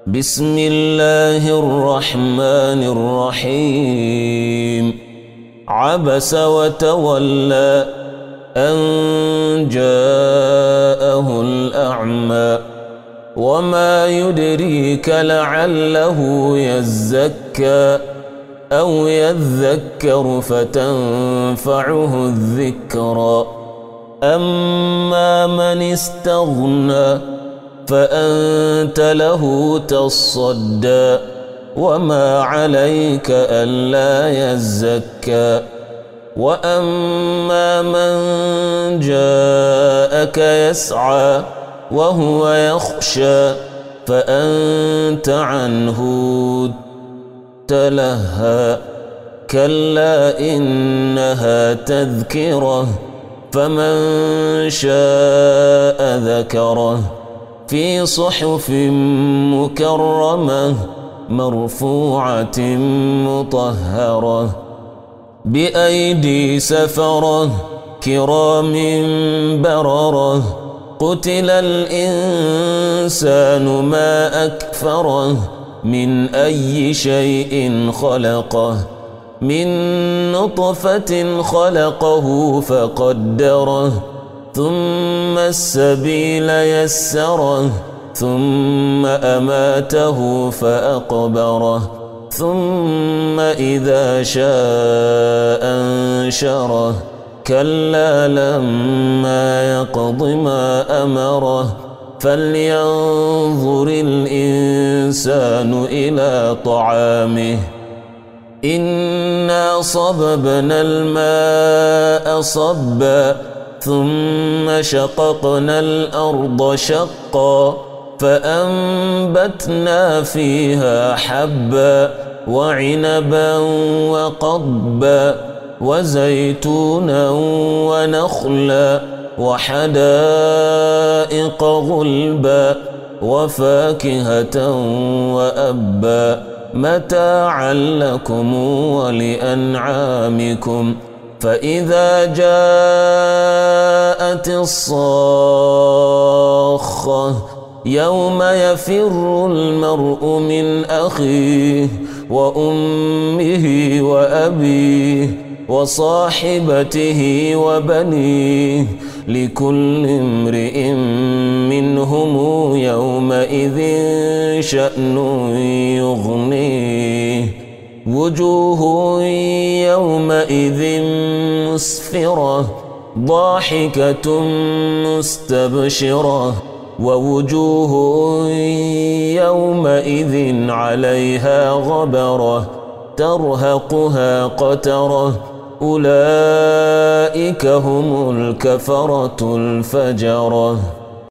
بسم الله الرحمن الرحيم عبس وتولى أن جاءه الأعمى وما يدريك لعله يزكى أو يذكر فتنفعه الذكرى أما من استغنى فأنت له تصدى وما عليك ألا يزكى وأما من جاءك يسعى وهو يخشى فأنت عنه تلهى كلا إنها تذكرة فمن شاء ذكره في صحف مكرمة مرفوعة مطهرة بأيدي سفرة كرام بررة قتل الإنسان ما أكفره من أي شيء خلقه من نطفة خلقه فقدره ثم السبيل يسره ثم أماته فأقبره ثم إذا شاء أنشره كلا لما يقض ما أمره فلينظر الإنسان إلى طعامه إنا صببنا الماء صبا ثم شققنا الأرض شقا فأنبتنا فيها حبا وعنبا وقضبا وزيتونا ونخلا وحدائق غلبا وفاكهة وأبا متاعا لكم ولأنعامكم فإذا جاءت الصاخة يوم يفر المرء من أخيه وأمه وأبيه وصاحبته وبنيه لكل امرئ منهم يومئذ شأن يغنيه وجوه يومئذ مسفرة ضاحكة مستبشرة ووجوه يومئذ عليها غبرة ترهقها قترة أولئك هم الكفرة الفجرة.